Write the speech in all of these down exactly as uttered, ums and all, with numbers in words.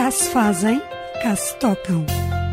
Cá se fazem, cá se tocam.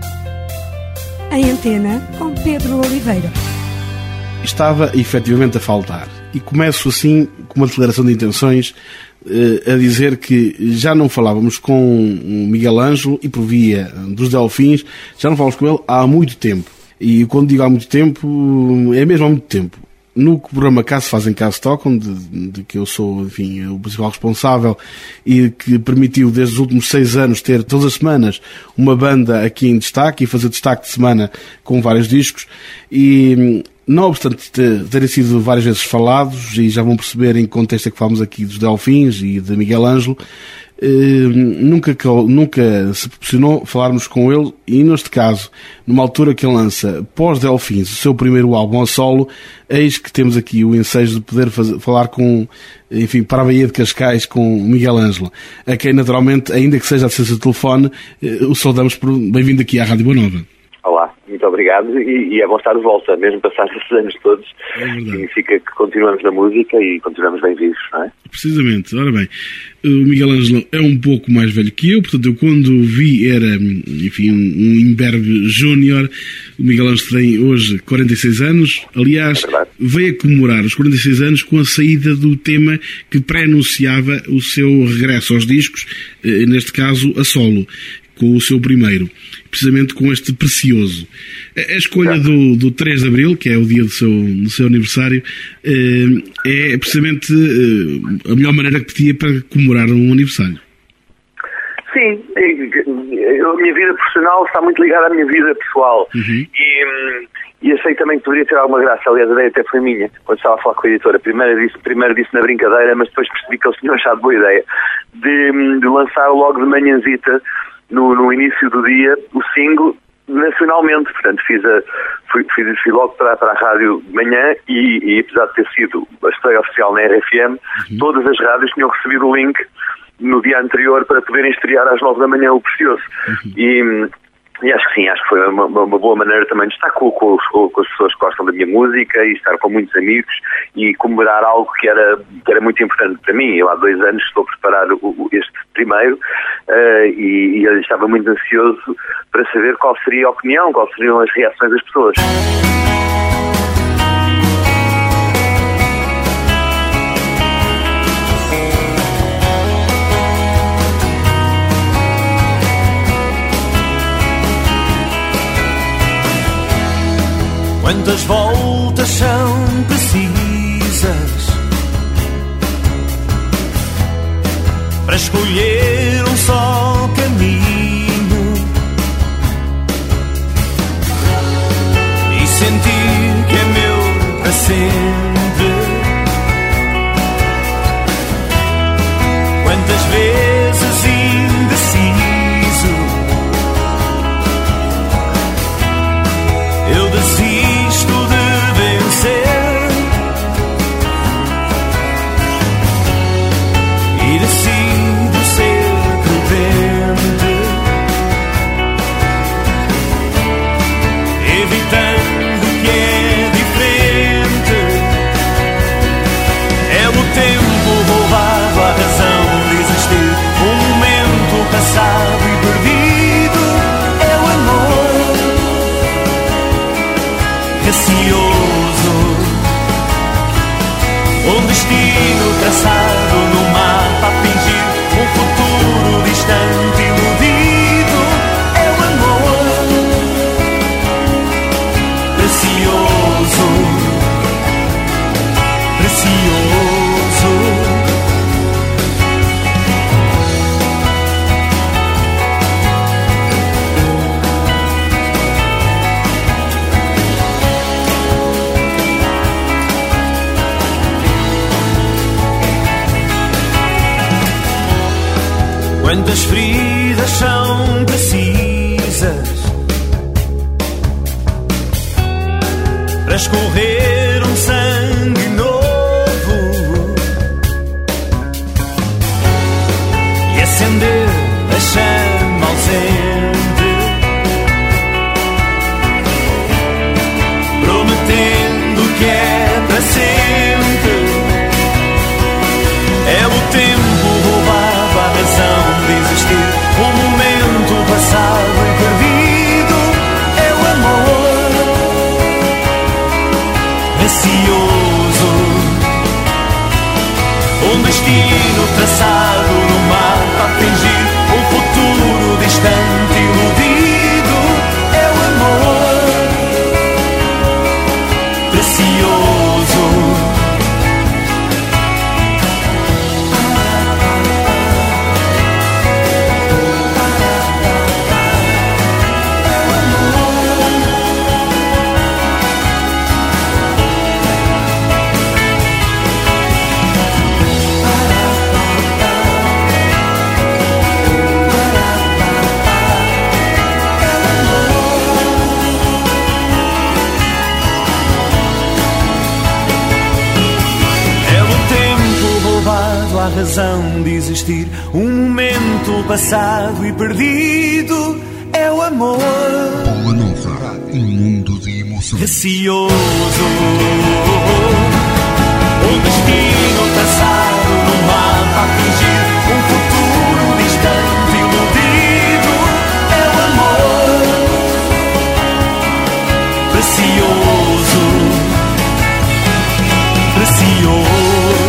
Em Antena, com Pedro Oliveira. Estava efetivamente a faltar. E começo assim com uma declaração de intenções a dizer que já não falávamos com o Miguel Ângelo e por via dos Delfins, já não falamos com ele há muito tempo. E quando digo há muito tempo, é mesmo há muito tempo. No programa Cá se fazem, cá se tocam, de, de que eu sou, enfim, o principal responsável e que permitiu desde os últimos seis anos ter todas as semanas uma banda aqui em destaque e fazer destaque de semana com vários discos e... Não obstante terem sido várias vezes falados, e já vão perceber em que contexto é que falamos aqui dos Delfins e de Miguel Ângelo, eh, nunca, nunca se proporcionou falarmos com ele, e neste caso, numa altura que ele lança pós-Delfins o seu primeiro álbum a solo, eis que temos aqui o ensejo de poder fazer, falar com, enfim, para a Baía de Cascais, com o Miguel Ângelo, a quem naturalmente, ainda que seja a distância de telefone, eh, o saudamos por bem-vindo aqui à Rádio Boa Nova. Olá, muito obrigado e, e é bom estar de volta, mesmo passados esses anos todos, é significa que continuamos na música e continuamos bem vivos, não é? Precisamente, ora bem, o Miguel Ângelo é um pouco mais velho que eu, portanto eu quando o vi era, enfim, um imberbe júnior. O Miguel Ângelo tem hoje quarenta e seis anos, aliás, é veio a comemorar os quarenta e seis anos com a saída do tema que pré-anunciava o seu regresso aos discos, neste caso a solo, com o seu primeiro, precisamente com este Precioso. A escolha do, do três de Abril, que é o dia do seu, do seu aniversário, é precisamente a melhor maneira que podia para comemorar um aniversário. Sim, a minha vida profissional está muito ligada à minha vida pessoal. Uhum. E, e achei também que poderia ter alguma graça. Aliás, a ideia até foi minha, quando estava a falar com a editora. Primeiro disse, primeiro disse na brincadeira, mas depois percebi que eles tinham achado boa ideia de, de lançar logo de manhãzita, No, no início do dia, o single nacionalmente. Portanto, fiz, a, fui, fiz, fui logo para, para a rádio de manhã e, e, apesar de ter sido a estreia oficial na R F M, uhum. todas as rádios tinham recebido o link no dia anterior para poderem estrear às nove da manhã o Precioso. Uhum. E, e acho que sim, acho que foi uma, uma, uma boa maneira também de estar com, com, com as pessoas que gostam da minha música e estar com muitos amigos e comemorar algo que era, que era muito importante para mim. Eu há dois anos estou a preparar o, este primeiro uh, e, e eu estava muito ansioso para saber qual seria a opinião, quais seriam as reações das pessoas. Quantas voltas são precisas para escolher um só caminho e sentir que é meu para sempre? Quantas vezes indeciso eu desisto de vencer e decido ser prudente, evitando o que é diferente. É o tempo roubado à razão de existir, um momento passado e perdido. É o amor receoso, um destino traçado no mapa a fingir um futuro distante iludido. É o amor precioso, precioso. Quantas feridas são precisas para escorrer um sangue novo e acender a chama ausente, prometendo que é para sempre. É o tempo roubado à razão de existir, um momento existir um momento passado e perdido. É o amor. Boa nova, um mundo de emoções. Receoso, o destino traçado no mapa a fingir um futuro distante, iludido. É o amor. Precioso, precioso.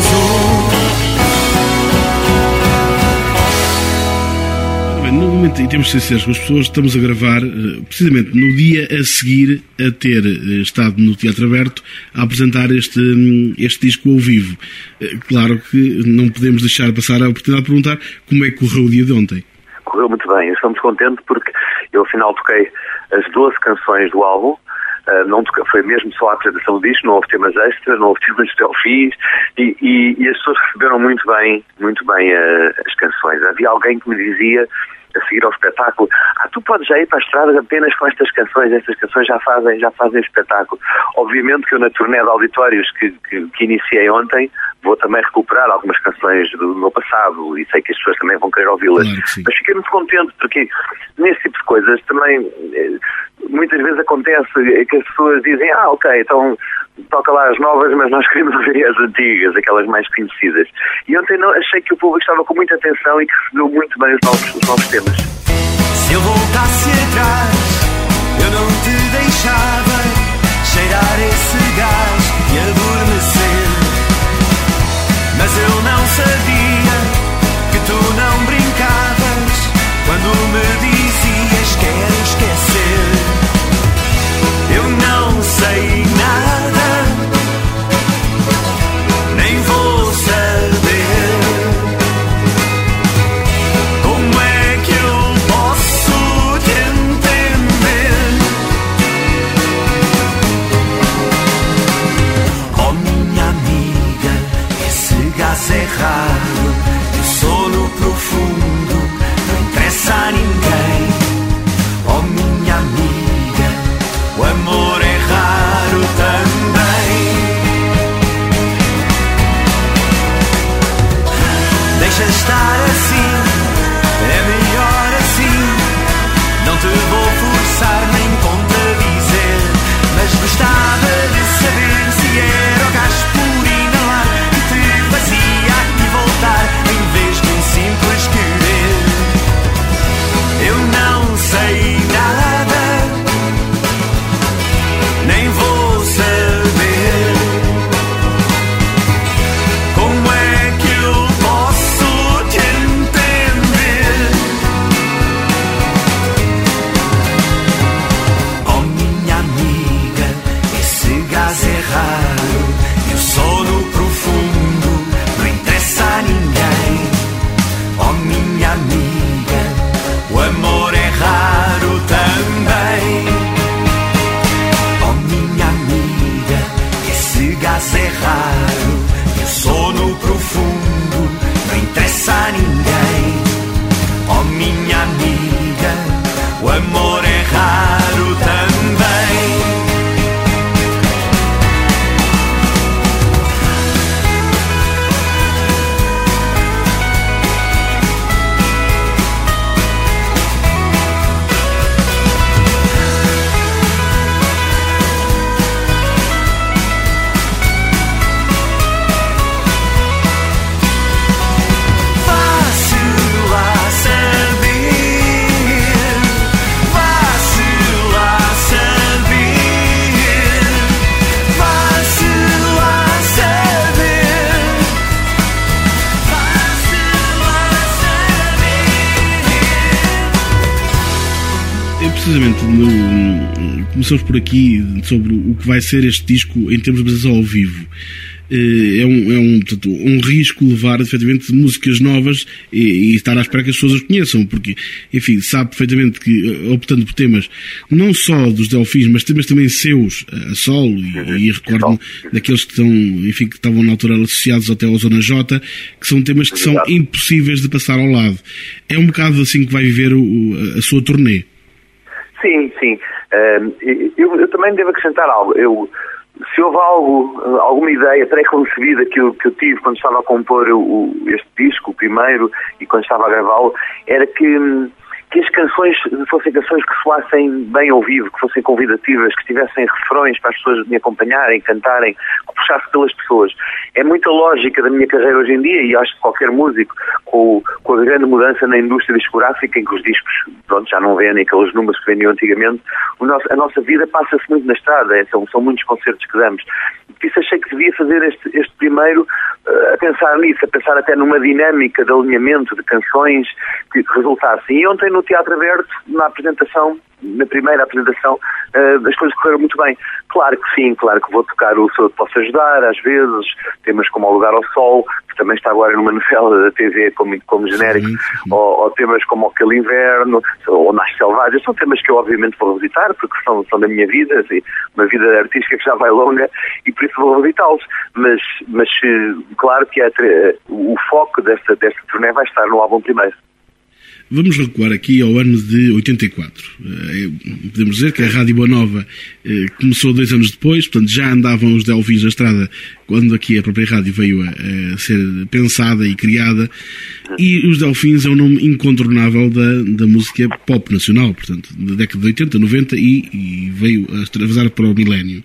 No momento, e temos de ser sinceros com as pessoas, estamos a gravar precisamente no dia a seguir a ter estado no Teatro Aberto a apresentar este, este disco ao vivo. Claro que não podemos deixar passar a oportunidade de perguntar como é que correu o dia de ontem. Correu muito bem, eu estou muito contente porque eu afinal toquei as doze canções do álbum. Uh, não toquei, foi mesmo só a apresentação do disco, não houve temas extras, não houve temas de Delfins e, e, e as pessoas receberam muito bem, muito bem uh, as canções. Havia alguém que me dizia a seguir ao espetáculo: ah, tu podes já ir para a estrada apenas com estas canções, estas canções já fazem, já fazem espetáculo. Obviamente que eu na turnê de auditórios que, que, que iniciei ontem vou também recuperar algumas canções do meu passado e sei que as pessoas também vão querer ouvi-las. Claro, mas fiquei muito contente porque nesse tipo de coisas também muitas vezes acontece que as pessoas dizem: ah, ok, então toca lá as novas, mas nós queremos ouvir as antigas, aquelas mais conhecidas. E ontem não, achei que o público estava com muita atenção e que recebeu muito bem os novos, os novos temas. Se eu voltasse atrás, eu não te deixava cheirar esse gás e adormecer. Mas eu não sabia que tu não brincavas quando me dizias quero esquecer. Eu não sei nada, nem vou saber. Como é que eu posso te entender? Oh minha amiga, esse gás é raro, eu sou no profundo, não interessa a ninguém. Oh minha amiga, o amor é raro também. Deixa estar assim, é melhor assim. Não te vou forçar nem contradizer, mas gostava de saber se era o gás por inalar que te fazia aqui voltar em vez de um simples querer. Eu não sei nada, nem vou saber. Como é que eu posso te entender? Oh minha amiga, esse gás é raro, eu sou no profundo, não interessa a ninguém. Oh minha amiga, o amor é raro também. Oh minha amiga, esse gás é raro, eu sou no profundo, não interessa a ninguém. Oh minha amiga, o amor é raro também. Precisamente, no, começamos por aqui sobre o que vai ser este disco em termos de apresentação ao vivo. É um, é um, portanto, um risco levar, efetivamente, músicas novas e, e estar à espera que as pessoas as conheçam, porque, enfim, sabe perfeitamente que, optando por temas não só dos Delfins, mas temas também seus, a solo, e, e recordo daqueles que estão, enfim, que estavam na altura associados até ao Zona J, que são temas que são impossíveis de passar ao lado. É um bocado assim que vai viver o, a sua turnê. Sim, sim. Uh, eu, eu também devo acrescentar algo. Eu, se houve algo, alguma ideia pré-concebida que eu, que eu tive quando estava a compor o, este disco, o primeiro, e quando estava a gravá-lo, era que, que as canções fossem canções que soassem bem ao vivo, que fossem convidativas, que tivessem refrões para as pessoas me acompanharem, cantarem, que puxasse pelas pessoas. É muita lógica da minha carreira hoje em dia, e acho que qualquer músico, com, com a grande mudança na indústria discográfica, em que os discos pronto, já não vendem aqueles números que vendiam antigamente, o nosso, a nossa vida passa-se muito na estrada, é, são, são muitos concertos que damos. Por isso achei que devia fazer este, este primeiro uh, a pensar nisso, a pensar até numa dinâmica de alinhamento de canções que resultassem. E ontem no Teatro Aberto, na apresentação, na primeira apresentação, uh, as coisas correram muito bem. Claro que sim, claro que vou tocar o Sou Eu Te Posso Ajudar, às vezes, temas como Ao Lugar ao Sol, que também está agora numa novela da T V como, como genérico, sim, sim. Ou, ou temas como Aquele Inverno, ou Nasce Selvagem, são temas que eu obviamente vou revisitar, porque são, são da minha vida, assim, uma vida artística que já vai longa, e por isso vou revisitá-los. Mas, mas claro que é, o foco desta, desta turnê vai estar no álbum primeiro. Vamos recuar aqui ao ano de oitenta e quatro. Podemos dizer que a Rádio Boa Nova começou dois anos depois, portanto já andavam os Delfins na estrada quando aqui a própria rádio veio a, a ser pensada e criada, e os Delfins é um nome incontornável da, da música pop nacional, portanto, da década de oitenta, noventa e, e veio a extravasar para o milénio.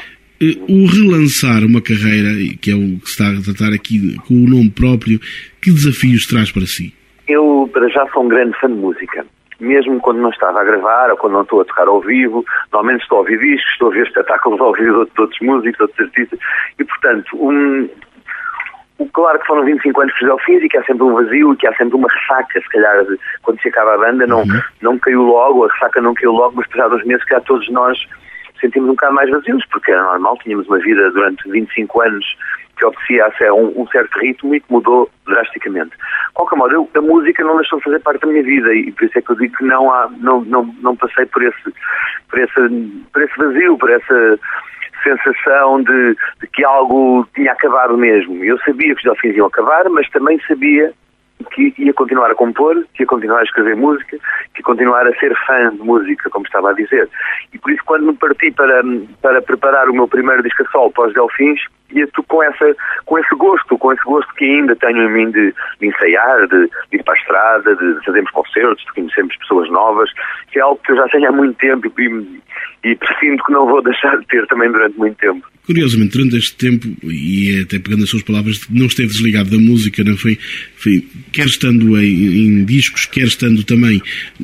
O relançar uma carreira, que é o que se está a tratar aqui com o nome próprio, que desafios traz para si? Eu, para já, sou um grande fã de música. Mesmo quando não estava a gravar ou quando não estou a tocar ao vivo, normalmente estou a ouvir discos, estou a ver espetáculos ao vivo de outros músicos, de outros artistas. E, portanto, um, claro que foram vinte e cinco anos que os Delfins e que há sempre um vazio e que há sempre uma ressaca, se calhar, de, quando se acaba a banda, não, uhum. não caiu logo, a ressaca não caiu logo, mas apesar dos meses que há todos nós sentimos um bocado mais vazios, porque era normal, tínhamos uma vida durante vinte e cinco anos que obedecia a um, um certo ritmo e que mudou drasticamente. De qualquer modo, eu, a música não deixou de fazer parte da minha vida e por isso é que eu digo que não, há, não, não, não passei por esse, por, esse, por esse vazio, por essa sensação de, de que algo tinha acabado mesmo. Eu sabia que os Delfins iam acabar, mas também sabia que ia continuar a compor, que ia continuar a escrever música, que ia continuar a ser fã de música, como estava a dizer. E por isso, quando me parti para, para preparar o meu primeiro disco a solo para os Delfins, ia com, essa, com esse gosto, com esse gosto que ainda tenho em mim de, de ensaiar, de, de ir para a estrada, de fazermos concertos, de conhecermos pessoas novas, que é algo que eu já tenho há muito tempo e, e presinto que não vou deixar de ter também durante muito tempo. Curiosamente, durante este tempo, e até pegando as suas palavras, não esteve desligado da música, não foi, foi quer estando em, em discos, quer estando também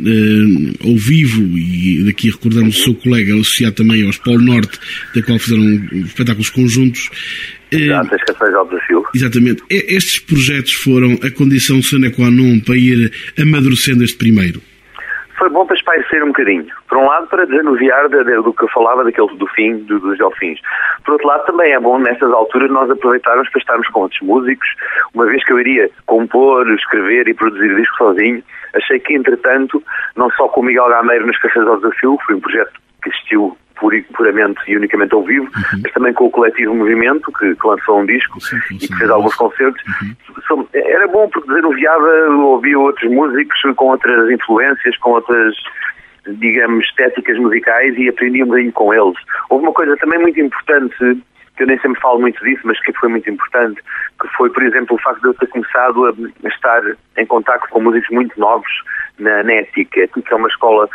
uh, ao vivo, e daqui recordamos o seu colega associado também aos Polo Norte, da qual fizeram espetáculos conjuntos. Exato, as canções ao desafio. Exatamente. Estes projetos foram a condição sine qua non para ir amadurecendo este primeiro? Foi bom para espairecer um bocadinho. Por um lado, para desanuviar de, de, do que eu falava, daquele do fim, do, dos Delfins. Por outro lado, também é bom, nestas alturas, nós aproveitarmos para estarmos com outros músicos. Uma vez que eu iria compor, escrever e produzir disco sozinho, achei que, entretanto, não só com o Miguel Gameiro nas Canções ao Desafio, foi um projeto que existiu puramente e unicamente ao vivo, uhum. mas também com o Coletivo Movimento, que, que lançou um disco sim, sim, e que fez alguns concertos. Uhum. Era bom porque desanuviava, ouvia outros músicos com outras influências, com outras, digamos, estéticas musicais e aprendia um bocadinho com eles. Houve uma coisa também muito importante, que eu nem sempre falo muito disso, mas que foi muito importante, que foi, por exemplo, o facto de eu ter começado a, a estar em contacto com músicos muito novos na, na Ética, que é uma escola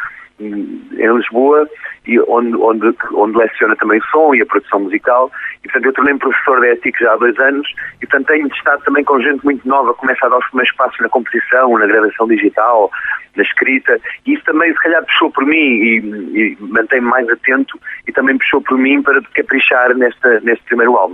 em Lisboa, e onde, onde, onde leciona também o som e a produção musical, e portanto eu tornei-me professor de ética já há dois anos, e portanto tenho estado também com gente muito nova, começa a dar os primeiros passos na composição, na gravação digital, na escrita, e isso também se calhar puxou por mim, e, e mantém-me mais atento, e também puxou por mim para caprichar nesta, neste primeiro álbum.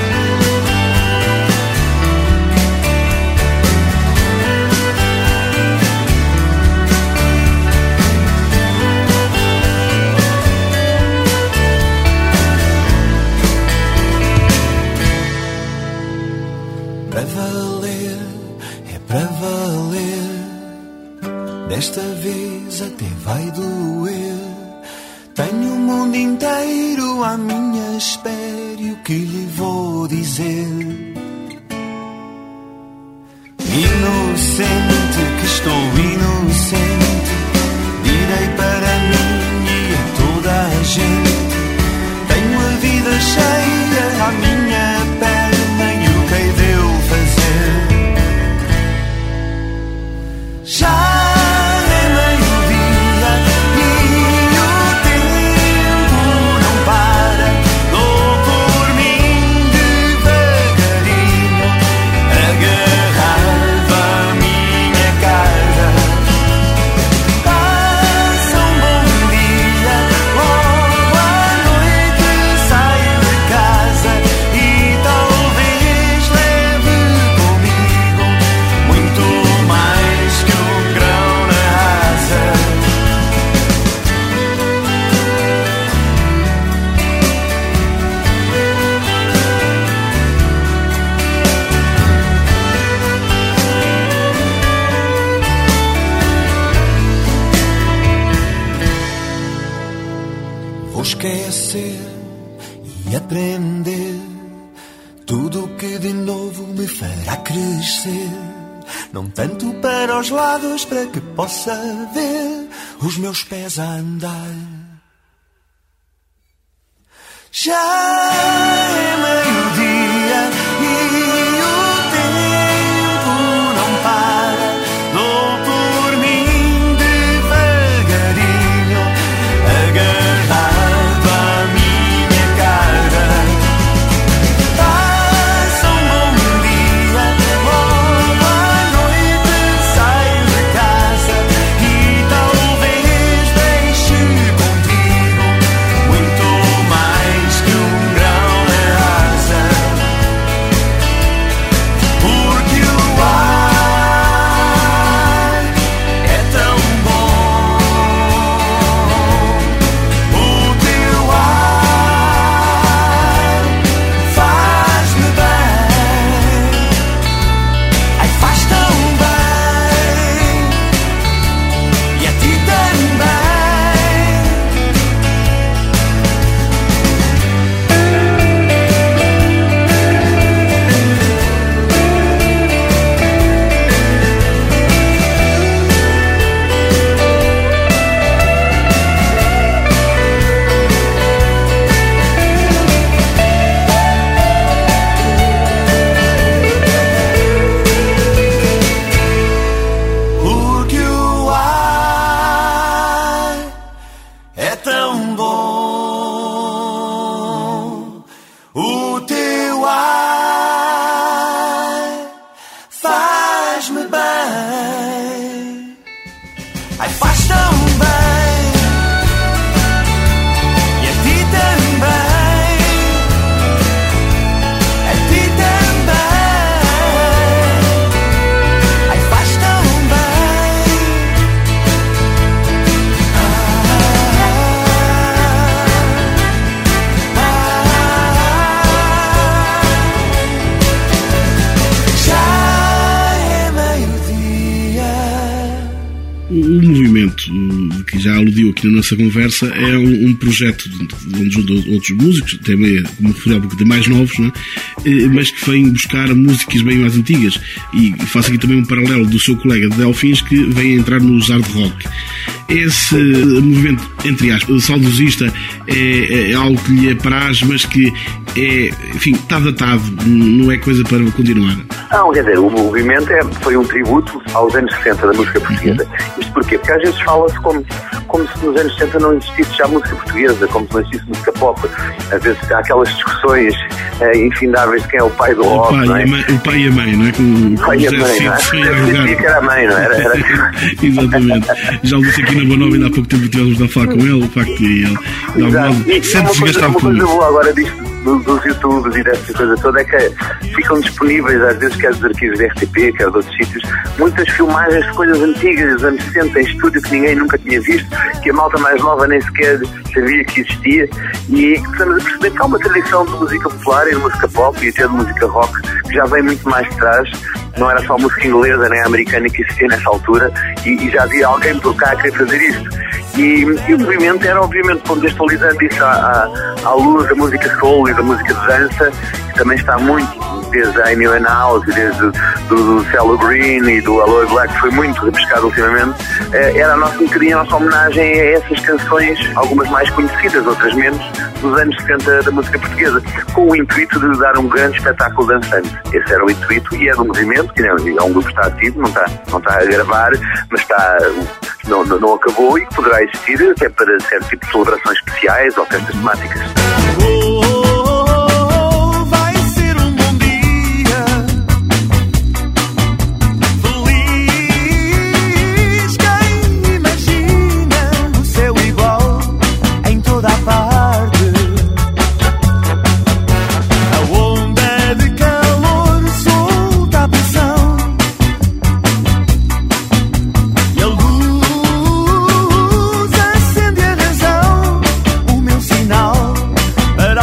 Para valer, é para valer. Desta vez até vai doer. Tenho o mundo inteiro à minha espera e o que lhe vou dizer? Inocente, que estou inocente. Direi para mim e a toda a gente. Tenho a vida cheia esquecer e aprender tudo que de novo me fará crescer. Não tanto para os lados, para que possa ver os meus pés a andar. Já é meio-dia e o tempo não para. Dou por mim devagarinho, agarrado à minha cara. Passa um bom dia, logo à noite saio de casa e talvez deixe contigo muito mais que um grão de asa. Porque o ar é tão bom, o teu ar faz-me bem, ai faz tão bem, e a ti também. Porque o ar é tão bom, o teu ar faz-me bem, ai faz tão bem, e a ti também, a ti também, ai faz tão bem. Ah, ah, já é meio-dia. O movimento uh, que já aludiu aqui na nossa conversa é um, um projeto de- de- onde juntam outros músicos, também como referi há pouco, de mais novos, não é? Eh, mas que vêm buscar músicas bem mais antigas. E faço aqui também um paralelo do seu colega de Delfins, que vem entrar nos hard rock. Esse uh, movimento, entre aspas, saudosista, é, é algo que lhe apraz, mas que é, enfim, está datado, não é coisa para continuar. Não, quer dizer, o movimento é, foi um tributo aos anos sessenta da música portuguesa. Isto porquê? Porque às vezes fala-se como, como se nos anos sessenta não existisse já música portuguesa, como se não existisse música pop. Às vezes há aquelas discussões eh, infindáveis de quem é o pai do O rock, pai, não e é? a mãe, o pai e a mãe, não é? Com O pai e a mãe, não é? sem Eu arrogar. dizia que era a mãe, não era? Era- Exatamente. Já o disse aqui na Boa Nova, ainda há pouco tempo tivemos a falar com ele, o facto de ele dá Exato. um E uma sente-se coisa, gastado uma com coisa isso. boa agora disto dos, dos YouTubes e dessa coisa toda é que ficam disponíveis, às vezes, quer dos arquivos da R T P, quer de outros sítios, muitas filmagens de coisas antigas, dos anos sessenta, em estúdio, que ninguém nunca tinha visto, que a malta mais nova nem sequer sabia que existia, e começamos a perceber que há uma tradição de música popular e de música pop e até de música rock que já vem muito mais de trás. Não era só música inglesa nem americana que existia nessa altura, e, e já havia alguém por cá a querer fazer isto. E, e o movimento era, obviamente, contextualizando isso à, à, à luz da música soul e da música de dança, que também está muito, desde a Amy Winehouse e desde do, do Cello Green e do Aloe Black, foi muito repescado ultimamente. Eh, Era a nossa, um bocadinho a nossa homenagem a essas canções, algumas mais conhecidas, outras menos, dos anos sessenta da música portuguesa, com o intuito de dar um grande espetáculo dançante. Esse era o intuito, e é do movimento, que é um grupo que está ativo, não está, não está a gravar, mas está, não, não, não acabou, e que poderá existir até para certo tipo de celebrações especiais ou festas temáticas. Oh, vai ser um bom dia, feliz. Quem imagina o céu igual em toda a parte, a onda de calor solta a pressão, e a luz acende a razão, o meu sinal para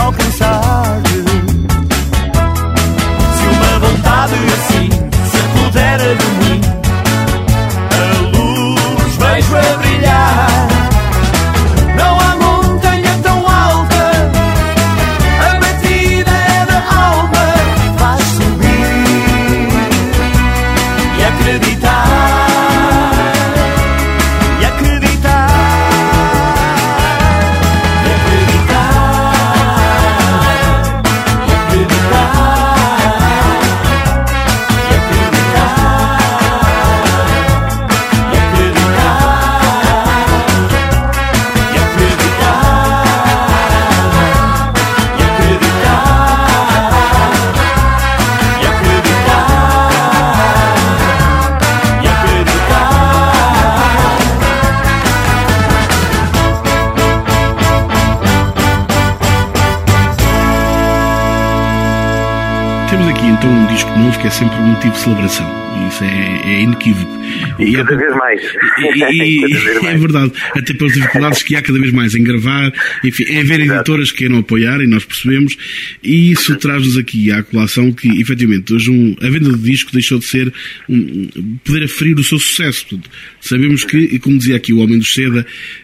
então um disco novo que é sempre um motivo de celebração. Isso é, é inequívoco. E cada é, vez mais. E, e, vez mais. É verdade. Até pelas dificuldades que há cada vez mais em gravar. Enfim, é haver editoras que queiram apoiar, e nós percebemos. E isso traz-nos aqui à colação que, efetivamente, hoje um, a venda de disco deixou de ser um, poder aferir o seu sucesso. Portanto, sabemos que, e como dizia aqui o Homem do Seda,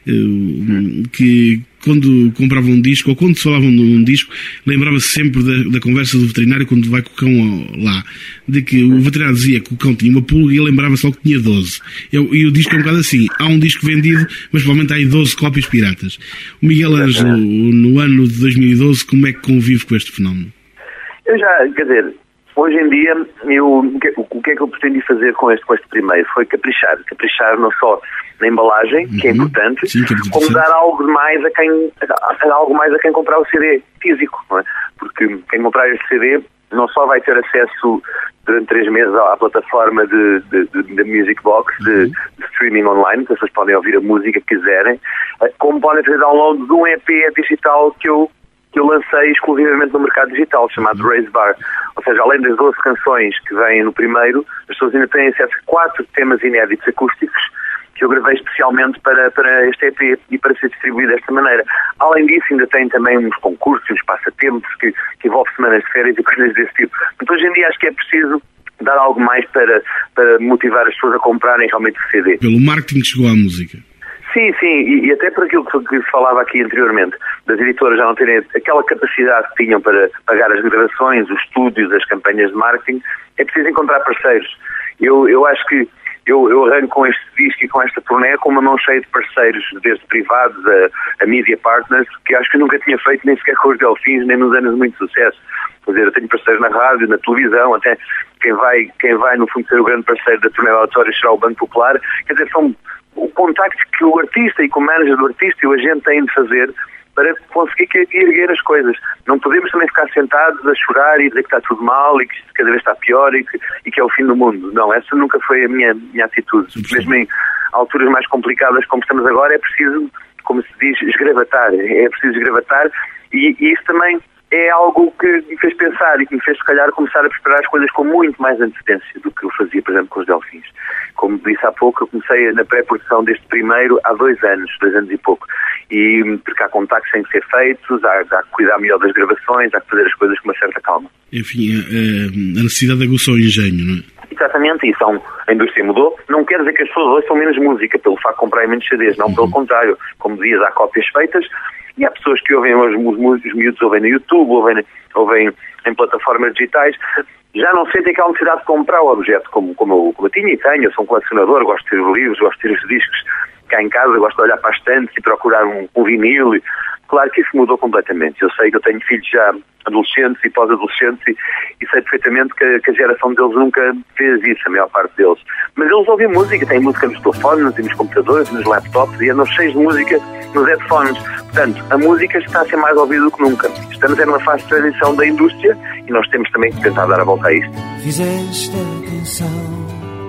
uh, que quando compravam um disco, ou quando se falavam de um disco, lembrava-se sempre da, da conversa do veterinário quando vai com o cão lá, de que o veterinário dizia que o cão tinha uma pulga e ele lembrava-se logo que tinha doze. E, e o disco é um bocado assim, há um disco vendido, mas provavelmente há aí doze cópias piratas. O Miguel Ângelo, no ano de dois mil e doze, como é que convive com este fenómeno? Eu já, quer dizer, hoje em dia, eu, o que é que eu pretendi fazer com este, com este primeiro? Foi caprichar. Caprichar não só na embalagem, uhum. que é importante, Sim, que é como dar algo mais a quem, a, algo mais a quem comprar o C D físico, não é? Porque quem comprar este C D não só vai ter acesso durante três meses à plataforma de, de, de, de Music Box, de, uhum. de streaming online, que as pessoas podem ouvir a música que quiserem, como podem fazer download de um E P digital que eu que eu lancei exclusivamente no mercado digital, chamado Raise Bar. Ou seja, além das doze canções que vêm no primeiro, as pessoas ainda têm acesso a quatro temas inéditos acústicos que eu gravei especialmente para, para este E P e para ser distribuído desta maneira. Além disso, ainda tem também uns concursos, uns passatempos que, que envolvem semanas de férias e coisas desse tipo. Mas hoje em dia acho que é preciso dar algo mais para, para motivar as pessoas a comprarem realmente o C D. Pelo marketing que chegou à música. Sim, sim, e, e até por aquilo que, que se falava aqui anteriormente, das editoras já não terem aquela capacidade que tinham para pagar as gravações, os estúdios, as campanhas de marketing, é preciso encontrar parceiros. Eu, eu acho que eu, eu arranco com este disco e com esta turnê com uma mão cheia de parceiros, desde privados a, a media partners, que acho que nunca tinha feito nem sequer com os Delfins, nem nos anos de muito sucesso. Quer dizer, eu tenho parceiros na rádio, na televisão, até quem vai, quem vai no fundo ser o grande parceiro da turnê auditória será o Banco Popular. Quer dizer, são o contacto que o artista e que o manager do artista e o agente têm de fazer para conseguir erguer as coisas. Não podemos também ficar sentados a chorar e dizer que está tudo mal e que cada vez está pior e que, e que é o fim do mundo. Não, essa nunca foi a minha, minha atitude. Mesmo em alturas mais complicadas como estamos agora, é preciso, como se diz, esgravatar. É preciso esgravatar e, e isso também é algo que me fez pensar e que me fez, se calhar, começar a preparar as coisas com muito mais antecedência do que eu fazia, por exemplo, com os Delfins. Como disse há pouco, eu comecei na pré-produção deste primeiro há dois anos, dois anos e pouco. E porque há contactos que têm que ser feitos, há, há que cuidar melhor das gravações, há que fazer as coisas com uma certa calma. Enfim, a, a necessidade aguçou o engenho, não é? Exatamente, e são, a indústria mudou. Não quer dizer que as pessoas ouçam menos música pelo facto de comprarem menos C Ds, não, uhum. Pelo contrário. Como dizias, há cópias feitas. E há pessoas que ouvem hoje, os miúdos ouvem no YouTube, ouvem, ouvem em plataformas digitais, já não sentem aquela necessidade de comprar o objeto como, como, eu, como eu tinha e tenho. Eu sou um colecionador, gosto de ter os livros, gosto de ter os discos cá em casa, gosto de olhar para as estantes e procurar um, um vinil. Claro que isso mudou completamente. Eu sei que eu tenho filhos já adolescentes e pós-adolescentes e, e sei perfeitamente que, que a geração deles nunca fez isso, a maior parte deles. Mas eles ouvem música, têm música nos telefones e nos computadores, nos laptops e andam cheios de música nos headphones. Portanto, a música está a ser mais ouvida do que nunca. Estamos em uma fase de transição da indústria e nós temos também que tentar dar a volta a isto. Fizeste a canção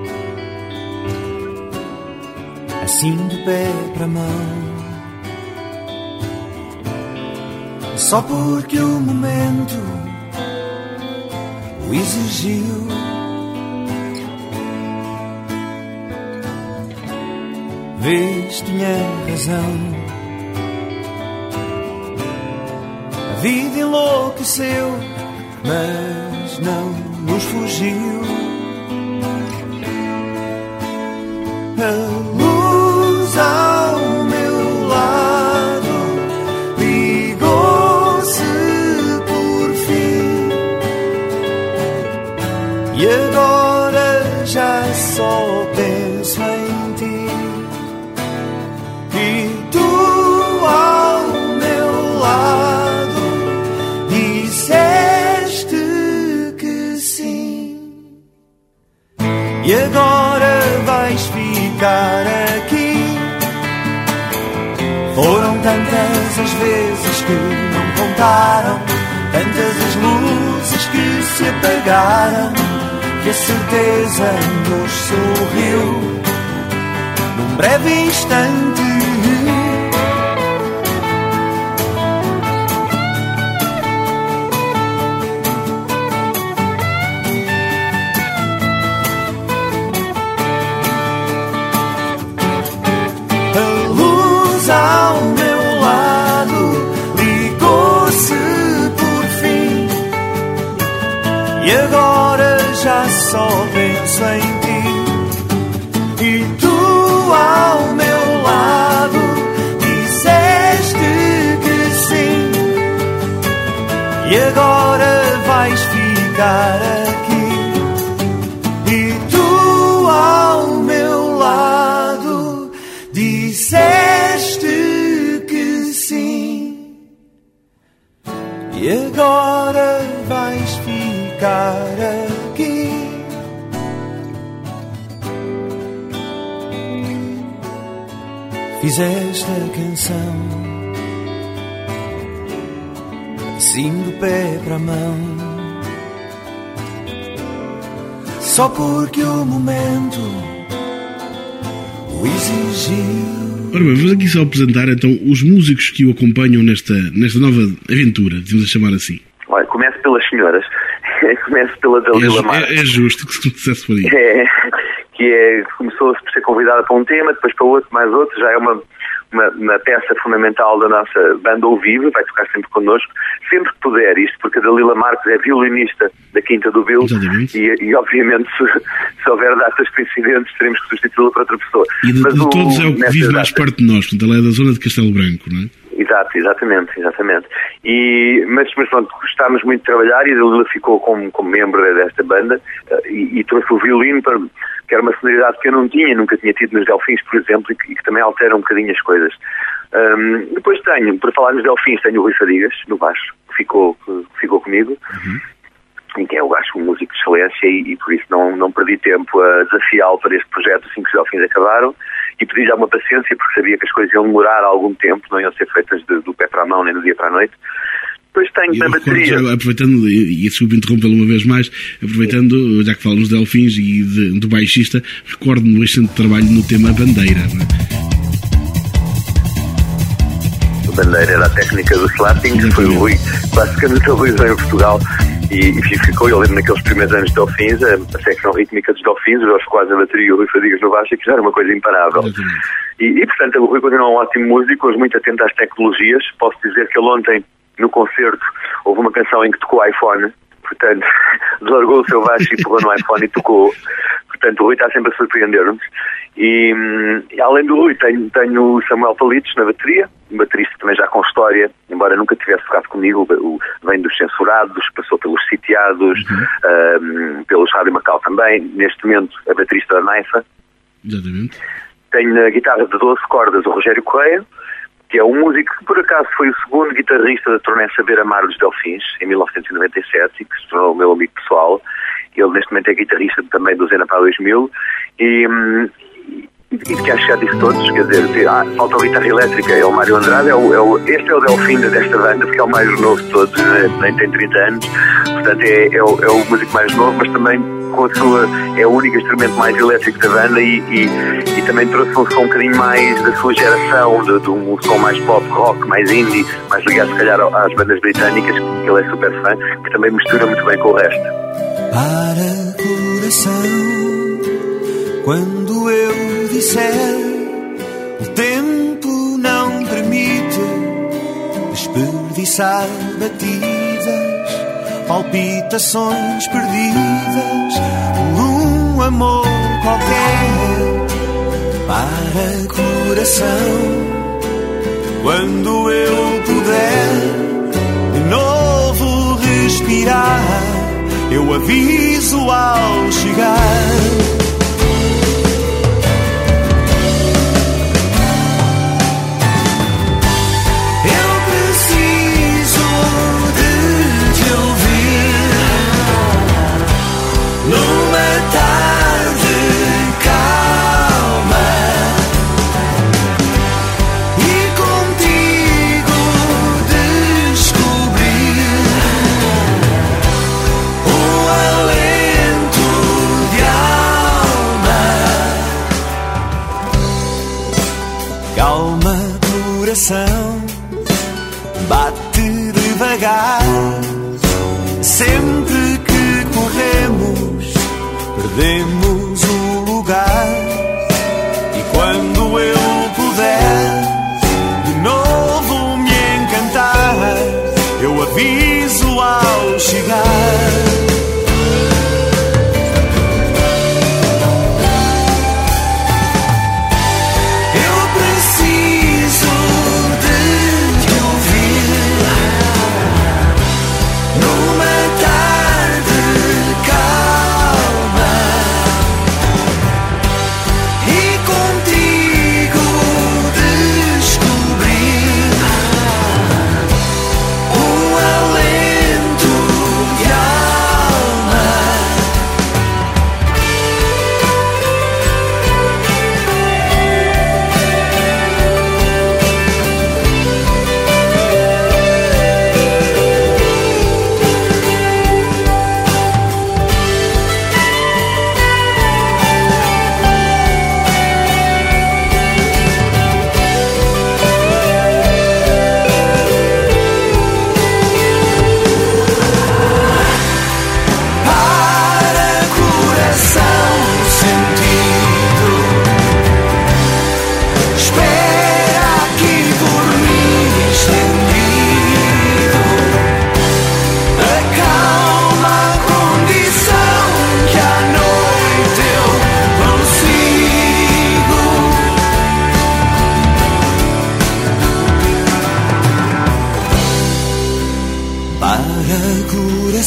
assim de pé para mão, só porque o momento o exigiu. Vês, tinha razão, a vida enlouqueceu, mas não nos fugiu. A luz ao meu lado ligou-se por fim, e agora já só penso em ti. E tu ao meu lado disseste que sim, e agora vais ficar aqui. Foram tantas as vezes que não contaram, tantas as luzes que se apagaram, que a certeza nos sorriu num breve instante. só penso em ti. E tu ao meu lado disseste que sim. E agora vais ficar aqui. E tu ao meu lado disseste que sim. E agora vais ficar aqui. Fizeste a canção assim do pé para a mão, só porque o momento o exigiu. Ora bem, vamos aqui só apresentar então os músicos que o acompanham nesta, nesta nova aventura, devemos chamar assim. Olha, começo pelas senhoras. Começo pela Dalila Marques. É, é justo que se começasse por aí. É, que é, começou-se por ser convidada para um tema, depois para outro, mais outro, já é uma, uma, uma peça fundamental da nossa banda ao vivo, vai tocar sempre connosco, sempre que puder, isto porque a Dalila Marques é violinista da Quinta do Bill e, e obviamente se, se houver datas coincidentes teremos que substituí-la para outra pessoa. E de, Mas de o, todos é o que vive mais datas, perto de nós, portanto ela é da zona de Castelo Branco, não é? Exato, exatamente, exatamente. E, mas, mas pronto, gostámos muito de trabalhar e a Dalila ficou como, como membro desta banda e, e trouxe o violino, para, que era uma sonoridade que eu não tinha, nunca tinha tido nos Delfins, por exemplo, e que, e que também altera um bocadinho as coisas. Um, depois tenho, para falar nos Delfins, tenho o Rui Fadigas, no baixo, que ficou, que ficou comigo. Uhum. Em que eu acho um músico de excelência e, e por isso não, não perdi tempo a desafiá-lo para este projeto assim que os Delfins acabaram e pedi-lhe alguma paciência porque sabia que as coisas iam demorar algum tempo, não iam ser feitas de, do pé para a mão nem do dia para a noite. Depois tenho na bateria... Já, aproveitando, e desculpe interrompê-lo uma vez mais, aproveitando, já que falamos de Delfins e de, do baixista, recordo-me do excelente trabalho no tema Bandeira, não é? Bandeira era a técnica do slapping, que foi o Rui, basicamente a televisão em Portugal, e, e ficou, eu lembro naqueles primeiros anos de Delfins, a, a secção rítmica dos Delfins, os Jorge Quase a bateria e o Rui Fadigas no baixo, que já era uma coisa imparável. E, e, portanto, o Rui continua um ótimo músico, hoje muito atento às tecnologias. Posso dizer que ele ontem, no concerto, houve uma canção em que tocou iPhone, portanto, deslargou o seu baixo e pegou no iPhone e tocou. Portanto, o Rui está sempre a surpreender-nos. E, e além do Rui, tenho, tenho o Samuel Palitos na bateria, um baterista também já com história, embora nunca tivesse tocado comigo, o, vem dos Censurados, passou pelos Sitiados, uhum. um, pelos Rádio Macau também, neste momento a baterista da Naifa. Exatamente. Tenho na guitarra de doze cordas o Rogério Correia, que é um músico que por acaso foi o segundo guitarrista da turnê Saber Amar dos Delfins, em mil novecentos e noventa e sete, e que se tornou o meu amigo pessoal. Ele neste momento é guitarrista também do Zena para dois mil e, e, e que acho que já disse todos, quer dizer, ah, falta a guitarra elétrica, é o Mário Andrade, é o, é o, este é o Delfim desta banda, porque é o mais novo de todos, né? Nem tem trinta anos, portanto é, é, o, é o músico mais novo, mas também com a sua, é o único instrumento mais elétrico da banda e, e, e também trouxe um som um bocadinho mais da sua geração, de, de um som mais pop, rock, mais indie, mais ligado se calhar às bandas britânicas, que ele é super fã, que também mistura muito bem com o resto. Para coração, quando eu disser, o tempo não permite desperdiçar batidas, palpitações perdidas por um amor qualquer. Para coração, quando eu puder de novo respirar, eu aviso ao chegar. Eu preciso de te ouvir numa tarde calma e contigo descobrir um alento de alma. Calma, coração, bate devagar. Sempre que corremos, perdemos o lugar. E quando eu puder de novo me encantar, eu aviso ao chegar.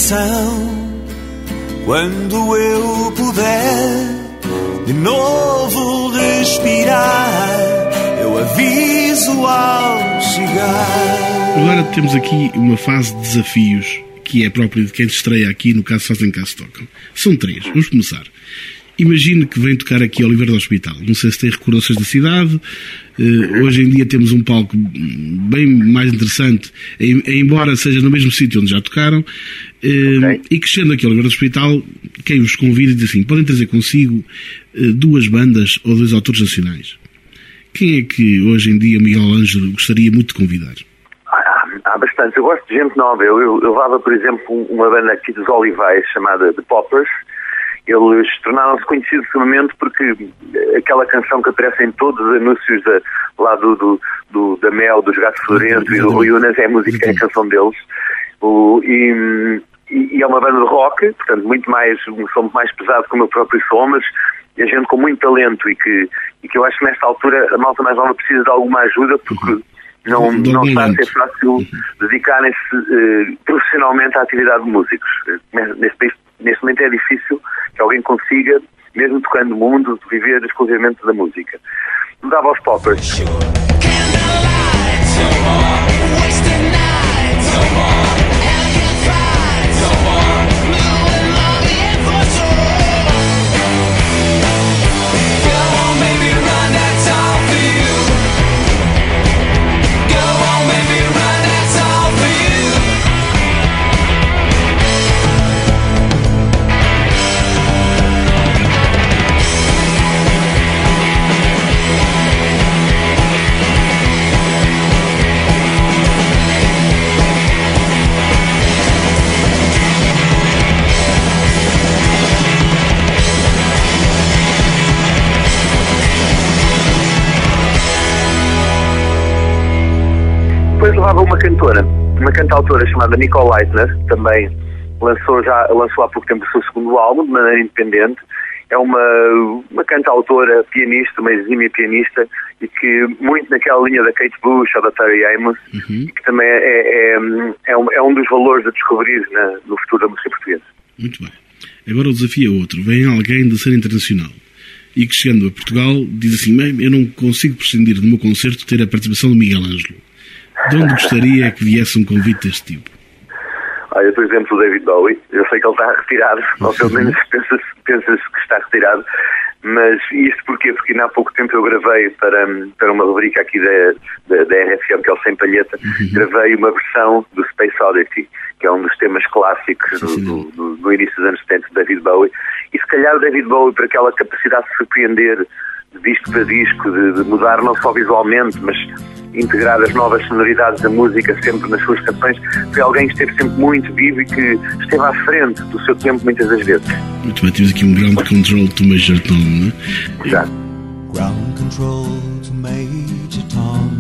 canção. Quando eu puder de novo respirar, eu aviso ao chegar. Agora temos aqui uma fase de desafios que é própria de quem se estreia aqui, no caso Fazem Cá Se Tocam. São três, vamos começar. Imagine que vem tocar aqui ao Oliveira do Hospital. Não sei se tem recordações da cidade. Uh, hoje em dia temos um palco bem mais interessante, embora seja no mesmo sítio onde já tocaram. Uh, okay. E que chegando aqui ao Oliveira do Hospital, quem os convida diz assim, podem trazer consigo uh, duas bandas ou dois autores nacionais. Quem é que hoje em dia o Miguel Ângelo gostaria muito de convidar? Há, há bastante. Eu gosto de gente nova. Eu, eu, eu levava, por exemplo, uma banda aqui dos Olivais chamada The Poppers. Eles tornaram-se conhecidos ultimamente porque aquela canção que aparece em todos os anúncios da, lá do, do, do, da Mel, dos Gatos Florentos e do Rui Unas, é a música, é a canção deles. O, e, e é uma banda de rock, portanto, muito mais, um som muito mais pesado que o meu próprio som, mas é gente com muito talento e que, e que eu acho que nesta altura a malta mais nova precisa de alguma ajuda porque não, não está a ser fácil dedicarem-se uh, profissionalmente à atividade de músicos. Neste, neste momento é difícil que alguém consiga, mesmo tocando o mundo, viver exclusivamente da música. Mudava aos Poppers. Depois levava uma cantora, uma cantautora chamada Nicole Leitner, que também lançou, já, lançou há pouco tempo o seu segundo álbum, de maneira independente. É uma, uma cantautora, pianista, uma exímia pianista, e que muito naquela linha da Kate Bush ou da Tori Amos, uhum. E que também é, é, é, um, é um dos valores a descobrir na, no futuro da música portuguesa. Muito bem. Agora o desafio é outro. Vem alguém da cena internacional e que, chegando a Portugal, diz assim, eu não consigo prescindir do meu concerto ter a participação do Miguel Ângelo. De onde gostaria que viesse um convite deste tipo? Olha, por exemplo, o David Bowie. Eu sei que ele está retirado, ou pelo menos pensa-se, pensa-se que está retirado. Mas isto porquê? Porque ainda há pouco tempo eu gravei para, para uma rubrica aqui da, da, da R F M, que é o Sem Palheta, uhum. Gravei uma versão do Space Oddity, que é um dos temas clássicos sim, sim. Do, do, do início dos anos setenta de David Bowie. E se calhar o David Bowie, por aquela capacidade de surpreender de disco para disco, de, de mudar não só visualmente, mas integrar as novas sonoridades da música sempre nas suas canções, foi alguém que esteve sempre muito vivo e que esteve à frente do seu tempo muitas das vezes. Muito bem, temos aqui um ground control to Major Tom, não é? Exato. Ground control to Major Tom.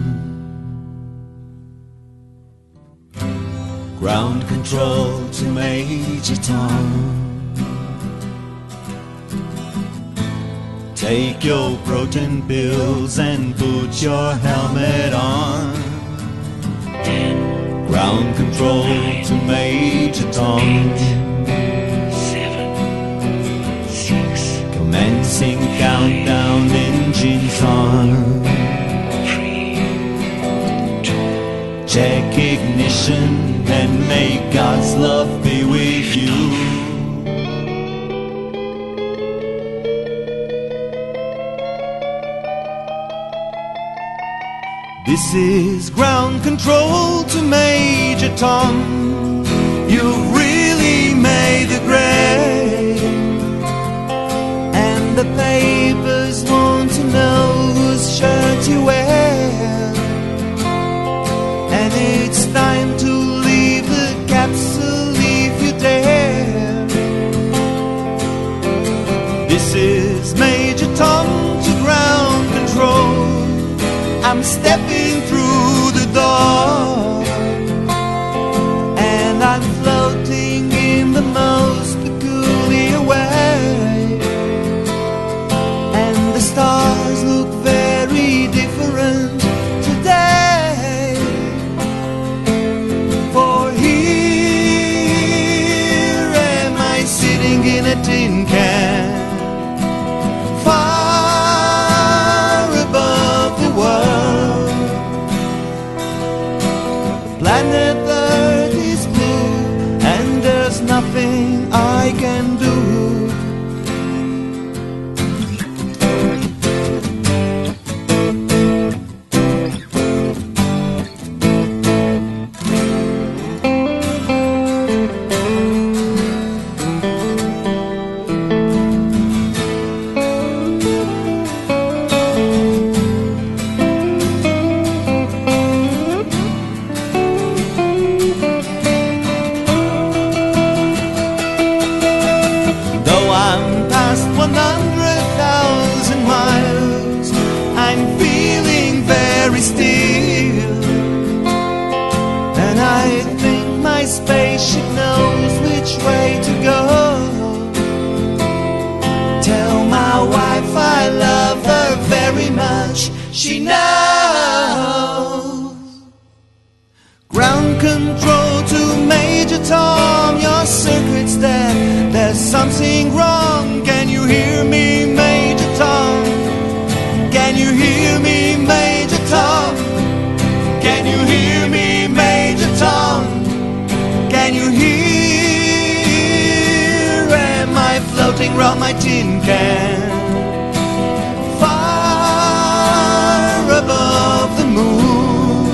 Ground control to Major Tom. Take your protein pills and put your helmet on. Ground control to Major Tom. Seven, six, commencing countdown, engines on. Three, two, check ignition and may God's love be with you. This is ground control to Major Tom. You've really made the grade, and the papers want to know whose shirt you wear. And it's time to leave the capsule if you dare. This is Major Tom to ground control. I'm stepping through the door, and I'm floating in the most peculiar way, and the stars look very different today, for here much she knows. Ground control to Major Tom, your circuit's dead, there's something wrong. Can you hear me, Major Tom? Can you hear me, Major Tom? Can you hear me, Major Tom? Can you hear? Am I floating round my tin can? Far above the moon,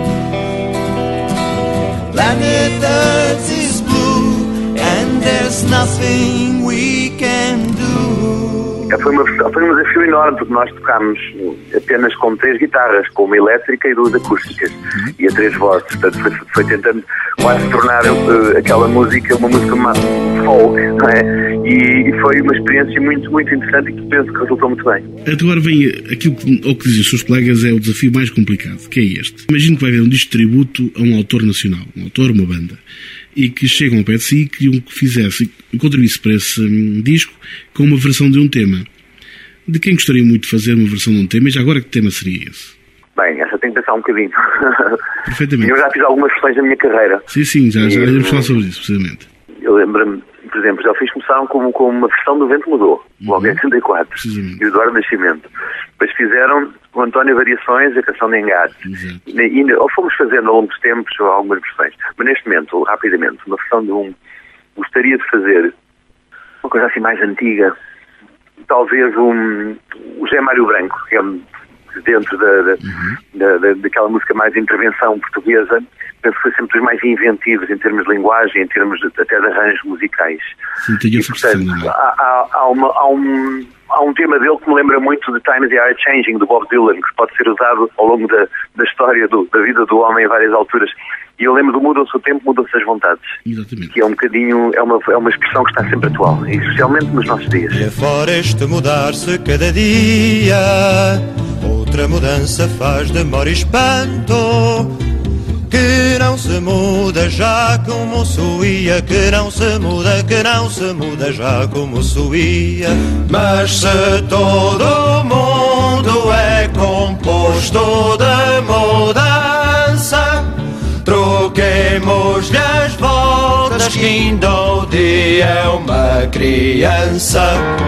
planet Earth is blue, and there's nothing we can do. Foi, uma, foi um desafio enorme, porque nós tocámos apenas com três guitarras, com uma elétrica e duas acústicas, e a três vozes. Portanto, foi, foi tentando quase tornar uh, aquela música uma música mais folk, não é? E, e foi uma experiência muito, muito interessante e que penso que resultou muito bem. Agora vem aquilo que, ao que dizem os seus colegas, é o desafio mais complicado, que é este. Imagino que vai haver um disco de tributo a um autor nacional, um autor, uma banda, e que chegam ao pé de si e queriam que fizesse e contribuísse para esse um, disco com uma versão de um tema. De quem gostaria muito de fazer uma versão de um tema? E já agora que tema seria esse? Bem, essa tem que pensar um bocadinho. Perfeitamente. Eu já fiz algumas versões na minha carreira. Sim, sim, já, já iremos falar sobre isso, precisamente. Eu lembro-me, por exemplo, já fiz começaram com, com uma versão do Vento Mudou, logo em setenta e quatro, e o Eduardo Nascimento. Depois fizeram com António Variações a canção de Engate. E ainda, ou fomos fazendo ao longo dos tempos algumas versões. Mas neste momento, rapidamente, uma versão de um... Gostaria de fazer uma coisa assim mais antiga. Talvez um, o José Mário Branco, que é dentro da, da, uhum. da, da, daquela música mais de intervenção portuguesa, penso que foi sempre dos mais inventivos em termos de linguagem, em termos de, até de arranjos musicais. Sim, tenho essa percepção. Há, há, há, uma, há, um, há um tema dele que me lembra muito de Times They Are Changing, do Bob Dylan, que pode ser usado ao longo da, da história do, da vida do homem em várias alturas. E eu lembro do muda-se o tempo, mudam-se as vontades. Exatamente. Que é um bocadinho, é uma, é uma expressão que está sempre atual, e especialmente nos nossos dias. E fora este mudar-se cada dia, outra mudança faz demora e espanto, que não se muda já como suía, que não se muda, que não se muda já como suía. Mas se todo o mundo é composto de mudança, troquemos-lhe as voltas, que ainda o dia é uma criança.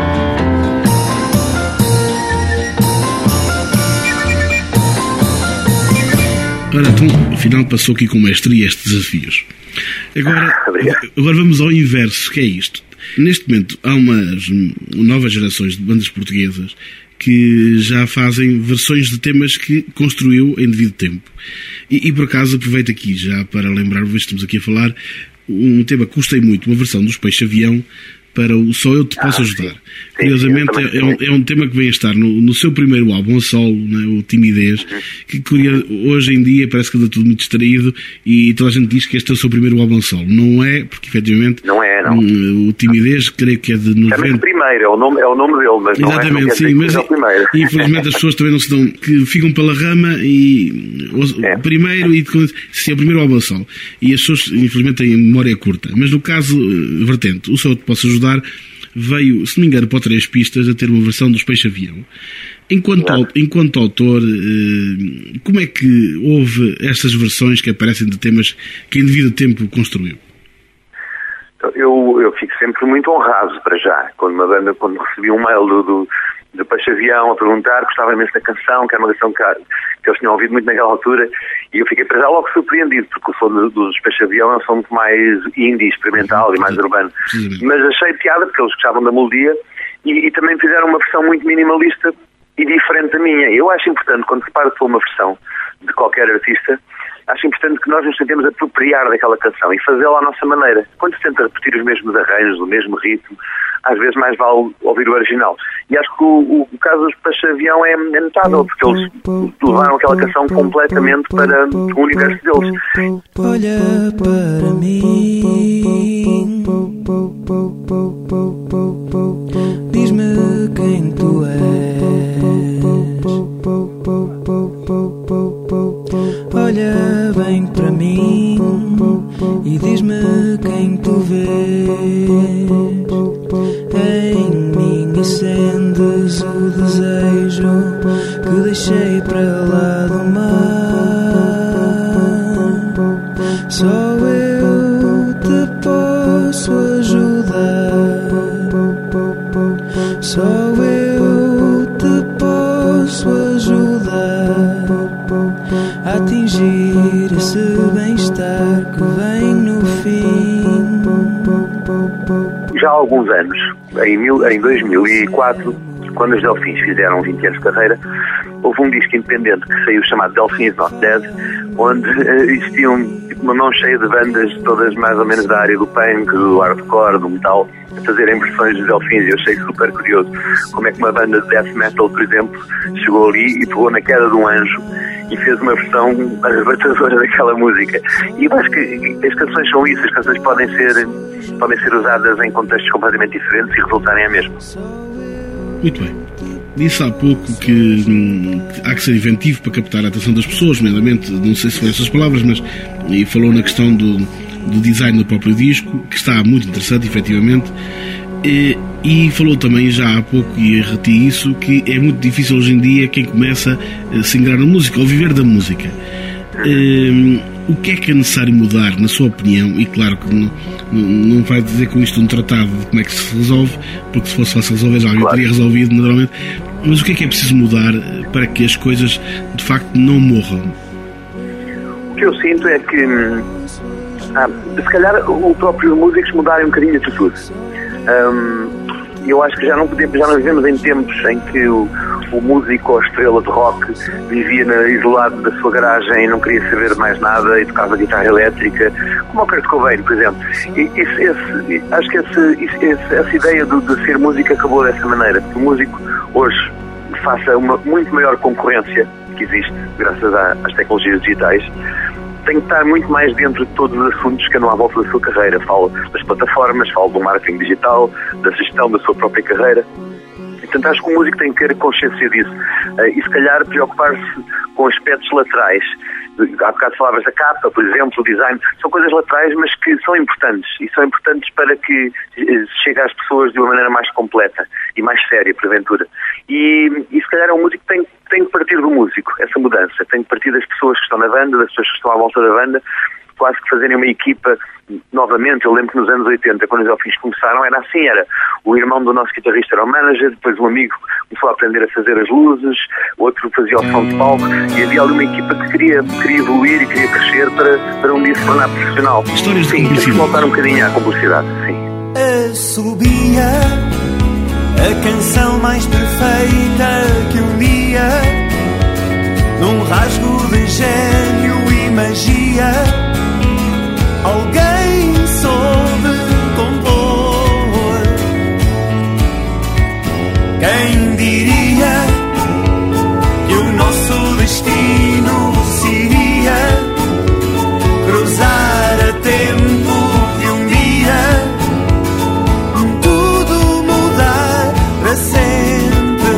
Ora, então, afinal passou aqui com maestria estes desafios. Agora, agora vamos ao inverso, que é isto. Neste momento há umas novas gerações de bandas portuguesas que já fazem versões de temas que construiu em devido tempo. E, e por acaso aproveito aqui já para lembrar-vos, estamos aqui a falar, um tema que gostei muito, uma versão dos Peixe Avião para o Só Eu Te Posso ah, Ajudar. Sim. Curiosamente sim, é, um, é um tema que vem a estar no, no seu primeiro álbum a solo, né, o Timidez, uhum. que curio, hoje em dia parece que anda tudo muito distraído e toda a gente diz que este é o seu primeiro álbum a solo. Não é, porque efetivamente não é, não. Um, o Timidez creio que é de noventa. É o primeiro, é o nome, é o nome dele, mas exatamente, não é, não sim, mas é o primeiro. Infelizmente as pessoas também não se dão, que ficam pela rama e o é. primeiro e se é o primeiro álbum a solo. E as pessoas infelizmente têm memória curta. Mas no caso vertente, o Só Eu Te Posso Ajudar veio, se não me engano, para três pistas a ter uma versão dos Peixe Avião. Enquanto, enquanto autor, como é que houve estas versões que aparecem de temas que em devido tempo construiu? Eu, eu fico sempre muito honrado, para já, quando uma banda, quando recebi um mail do, do, do Peixe Avião a perguntar, gostava imenso da canção, que era uma canção que, que eles tinham ouvido muito naquela altura, e eu fiquei para já logo surpreendido, porque o som do, dos Peixe Avião é um som muito mais indie, experimental uhum. e mais urbano. Uhum. Mas achei piada, porque eles gostavam da melodia, e, e também fizeram uma versão muito minimalista e diferente da minha. Eu acho importante, quando se para de uma versão de qualquer artista, acho importante que nós nos tentemos apropriar daquela canção e fazê-la à nossa maneira. Quando se tenta repetir os mesmos arranjos, o mesmo ritmo, às vezes mais vale ouvir o original. E acho que o, o, o caso dos Peixe Avião é, é notável, porque eles levaram aquela canção completamente para o universo deles. Olha para mim, diz-me quem tu és. Olha bem para mim e diz-me quem tu vês. Em mim acendes o desejo que deixei para lá do mar. Só eu te posso ajudar. Só eu te posso ajudar a atingir esse bem-estar que vem no fim. Já há alguns anos, em, mil, em dois mil e quatro, quando os Delfins fizeram vinte anos de carreira, houve um disco independente que saiu chamado Delfins Not Dead, onde uh, existiam tipo, uma mão cheia de bandas, todas mais ou menos da área do punk, do hardcore, do metal, a fazerem versões dos Delfins. E eu achei super curioso como é que uma banda de death metal, por exemplo, chegou ali e pegou na queda de um anjo e fez uma versão arrebatadora daquela música. E eu acho que as canções são isso, as canções podem ser, podem ser usadas em contextos completamente diferentes e resultarem a mesma. Muito bem. Disse há pouco que, hum, que há que ser inventivo para captar a atenção das pessoas, nomeadamente, não sei se foram essas palavras, mas e falou na questão do, do design do próprio disco, que está muito interessante, efetivamente, e, e falou também já há pouco, e reti isso, que é muito difícil hoje em dia quem começa a se ingrar na música, ou viver da música. Hum, o que é que é necessário mudar, na sua opinião? E claro que não, não, não vai dizer com isto um tratado de como é que se resolve, porque se fosse fácil resolver já alguém Claro. teria resolvido naturalmente, mas o que é que é preciso mudar para que as coisas de facto não morram? O que eu sinto é que hum, ah, se calhar o próprio músicos mudarem um bocadinho de atitude. Hum, eu acho que já não podemos, já não vivemos em tempos em que o, o músico ou a estrela de rock vivia na, isolado da sua garagem e não queria saber de mais nada e tocava guitarra elétrica, como o Kurt Cobain, por exemplo. E, esse, esse, acho que esse, esse, essa ideia de, de ser músico acabou dessa maneira. Que o músico hoje faça uma muito maior concorrência que existe graças à, às tecnologias digitais, tem que estar muito mais dentro de todos os assuntos que andam à volta da sua carreira. Falo das plataformas, falo do marketing digital, da gestão da sua própria carreira. Portanto, acho que o músico tem que ter consciência disso. E se calhar preocupar-se com aspectos laterais. Há bocado falavas da capa, por exemplo, o design. São coisas laterais, mas que são importantes. E são importantes para que chegue às pessoas de uma maneira mais completa e mais séria, porventura. E, e se calhar o músico tem, tem que partir do músico, essa mudança. Tem que partir das pessoas que estão na banda, das pessoas que estão à volta da banda, quase que fazerem uma equipa novamente. Eu lembro que nos anos oitenta, quando os Delfins começaram, era assim, era o irmão do nosso guitarrista era o manager, depois um amigo começou a aprender a fazer as luzes, outro fazia o som de palco, e havia ali uma equipa que queria, queria evoluir e queria crescer para, para um dia se tornar profissional. Histórias de Sim, temos que cumplicidade. voltar um bocadinho à cumplicidade, sim. Assobia a canção mais perfeita que um dia, num rasgo de gênio e magia, alguém soube compor. Quem diria que o nosso destino se iria cruzar a tempo de um dia tudo mudar para sempre.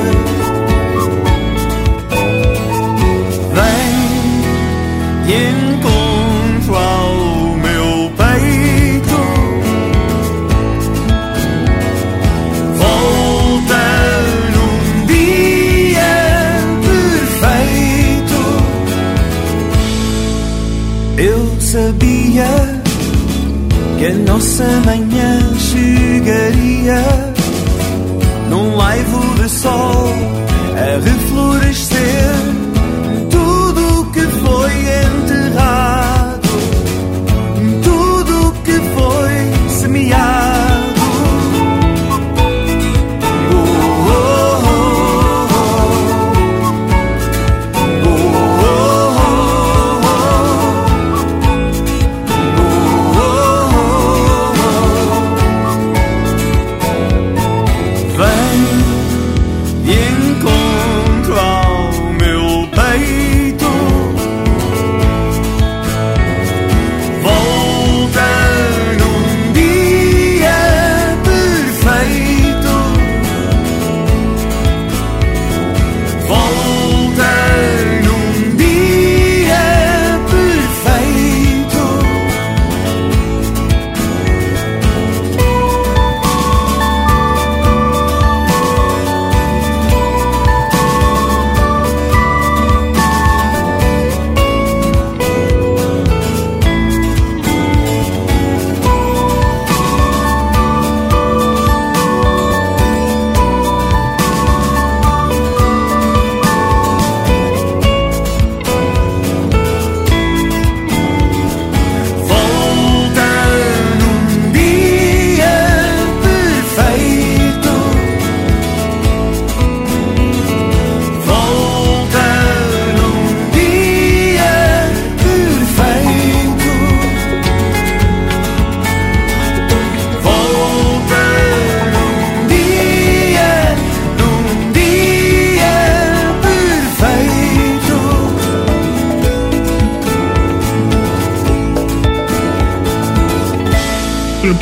Vem e encontro ao meu peito, volta num dia perfeito. Eu sabia que a nossa manhã chegaria num laivo de sol a reflorescer tudo o que foi enterrado, tudo o que foi semeado. Oh, oh, oh, oh. Oh, oh, oh, oh. Vem de encontro ao meu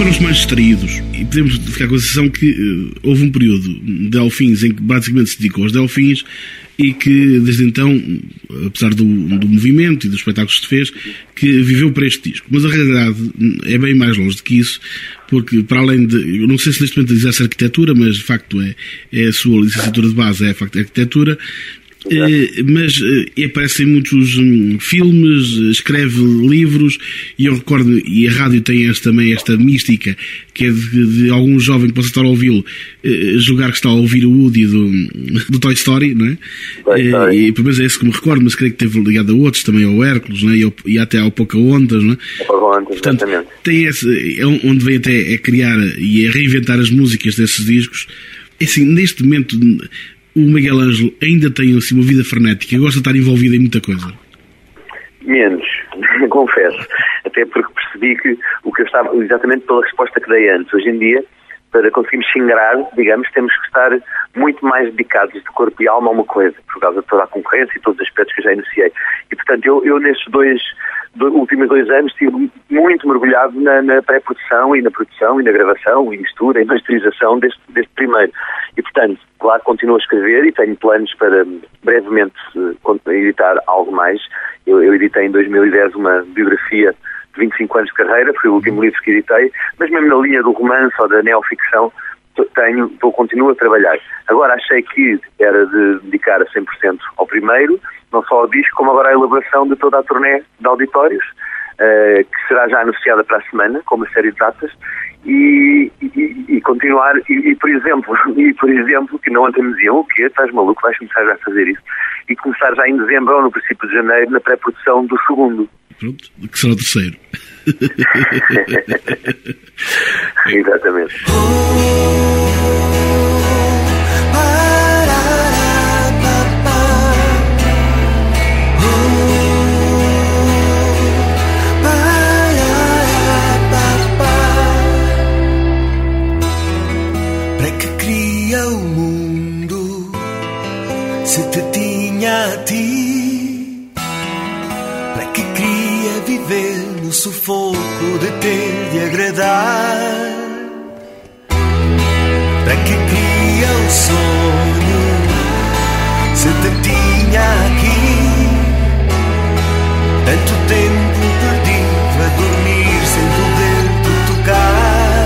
para os mais distraídos, e podemos ficar com a sensação que uh, houve um período de Delfins em que basicamente se dedicou aos Delfins e que desde então, apesar do, do movimento e dos espetáculos que se fez, que viveu para este disco. Mas a realidade é bem mais longe do que isso, porque para além de, eu não sei se neste momento exerce arquitetura, mas de facto é, é a sua licenciatura de base, é a facto arquitetura. Uh, mas uh, aparece em muitos um, filmes, escreve livros, e eu recordo, e a rádio tem esta, também esta mística que é de, de algum jovem que possa estar a ouvi-lo uh, julgar que está a ouvir o Woody do, do Toy Story, não é? Uh, e pelo menos é esse que me recordo, mas creio que teve ligado a outros, também ao Hércules, não é? e, ao, e até ao Pocahontas, não é? Pocahontas, portanto, tem esse, é onde vem até a criar e a reinventar as músicas desses discos. É assim, neste momento o Miguel Ângelo ainda tem assim, uma vida frenética, gosta de estar envolvido em muita coisa? Menos, confesso. Até porque percebi que o que eu estava, exatamente pela resposta que dei antes, hoje em dia, para conseguirmos se ingrar, digamos, temos que estar muito mais dedicados de corpo e alma a uma coisa, por causa de toda a concorrência e todos os aspectos que eu já enunciei. E, portanto, eu, eu nestes dois, dois últimos dois anos estive muito mergulhado na, na pré-produção e na produção e na gravação e mistura e masterização deste, deste primeiro. E, portanto, claro, continuo a escrever e tenho planos para brevemente uh, editar algo mais. Eu, eu editei em dois mil e dez uma biografia de vinte e cinco anos de carreira, foi o último livro que editei, mas mesmo na linha do romance ou da neoficção, tenho, tô, continuo a trabalhar. Agora achei que era de dedicar a cem por cento ao primeiro, não só ao disco, como agora à elaboração de toda a turnê de auditórios, uh, que será já anunciada para a semana, com uma série de datas, e, e, e continuar, e, e por exemplo, e por exemplo, que não ontem me diziam, o quê? Estás maluco? Vais começar já a fazer isso? E começar já em dezembro ou no princípio de janeiro na pré-produção do segundo. Pronto, que será o terceiro. Exatamente. Para que cria o mundo se te tinha a ti? Para que queria viver no sufoco de ter de agradar? Para que cria o sonho se te tinha aqui? Tanto tempo perdido a dormir sem poder te tocar.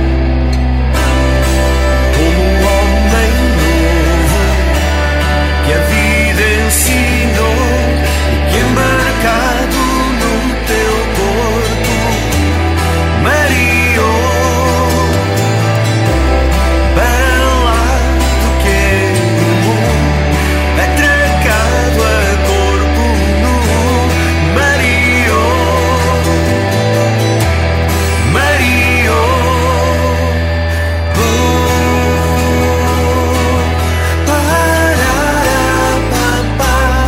Como um homem novo que a vida ensinou e que embarcado no teu corpo mareou para lá do que é comum, atracado a corpo nu, mareou, mareou. Oh, parará, papá.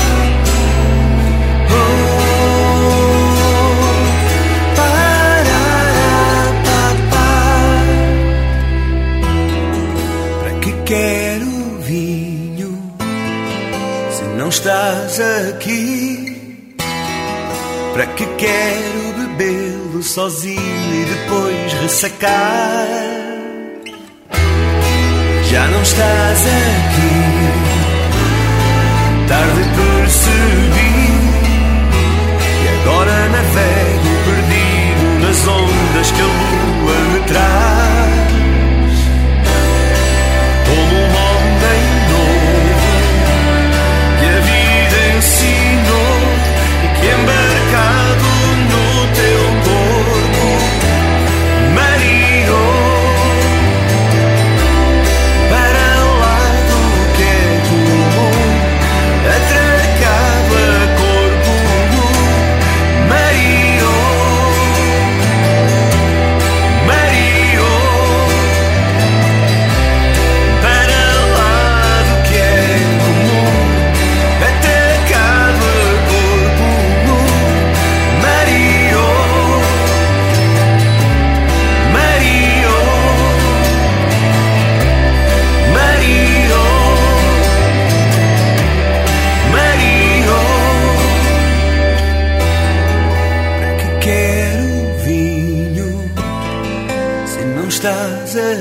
Para que quero vinho se não estás aqui? Para que quero bebê-lo sozinho e depois ressacar? Já não estás aqui, tarde percebi, e agora navego perdido nas ondas que a lua me traz. Como um homem novo que a vida ensinou e que embarcado no teu corpo mareou para lá do que é comum, atrás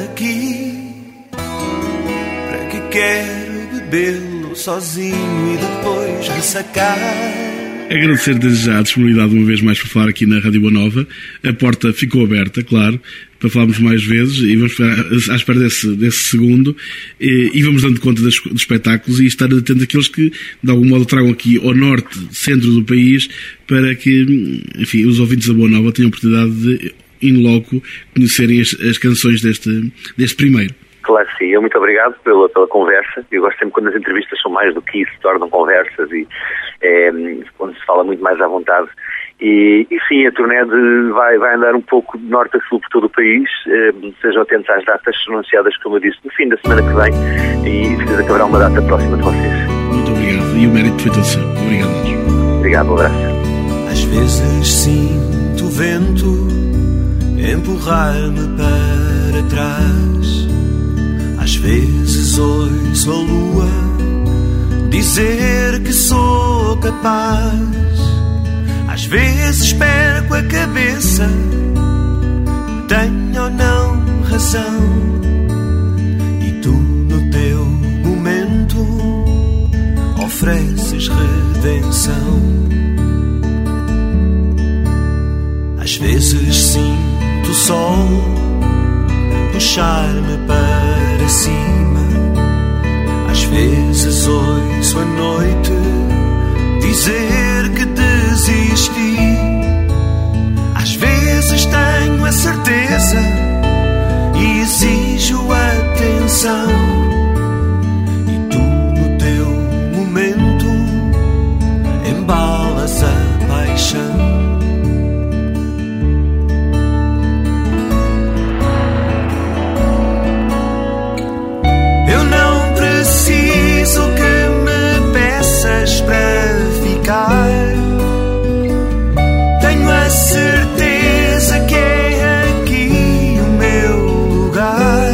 aqui. Para que quero bebê-lo sozinho e depois ressacar? Agradecer desde já a disponibilidade uma vez mais para falar aqui na Rádio Boa Nova. A porta ficou aberta, claro, para falarmos mais vezes e vamos ficar à espera desse, desse segundo e, e vamos dando conta dos, dos espetáculos e estar atento àqueles que de algum modo tragam aqui ao norte, centro do país, para que, enfim, os ouvintes da Boa Nova tenham a oportunidade de, in loco, conhecerem as, as canções deste, deste primeiro. Claro que sim, eu muito obrigado pela, pela conversa. Eu gosto sempre quando as entrevistas são mais do que isso, se tornam conversas e é, quando se fala muito mais à vontade. E, e sim, a turnê de, vai, vai andar um pouco de norte a sul por todo o país. É, sejam atentos às datas anunciadas, como eu disse, no fim da semana que vem, e certeza que haverá uma data próxima de vocês. Muito obrigado, e o mérito foi todo seu. Obrigado, Anjo. Obrigado, um abraço. Às vezes sinto o vento empurrar-me para trás. Às vezes ouço a lua dizer que sou capaz. Às vezes perco a cabeça, tenho ou não razão. E tu no teu momento ofereces redenção. Às vezes sinto o sol puxar-me para cima. Às vezes ouço a noite dizer que desisti. Às vezes tenho a certeza e exijo atenção. E tu no teu momento embalas a paixão. Preciso que me peças para ficar. Tenho a certeza que é aqui o meu lugar.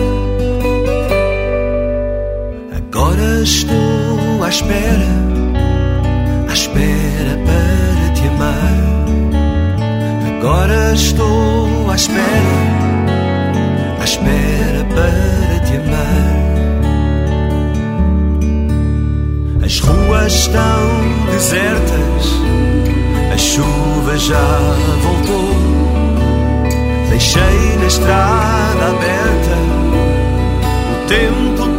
Agora estou à espera, à espera para te amar. Agora estou à espera, à espera para te amar. As ruas estão desertas, a chuva já voltou. Deixei na estrada aberta o tempo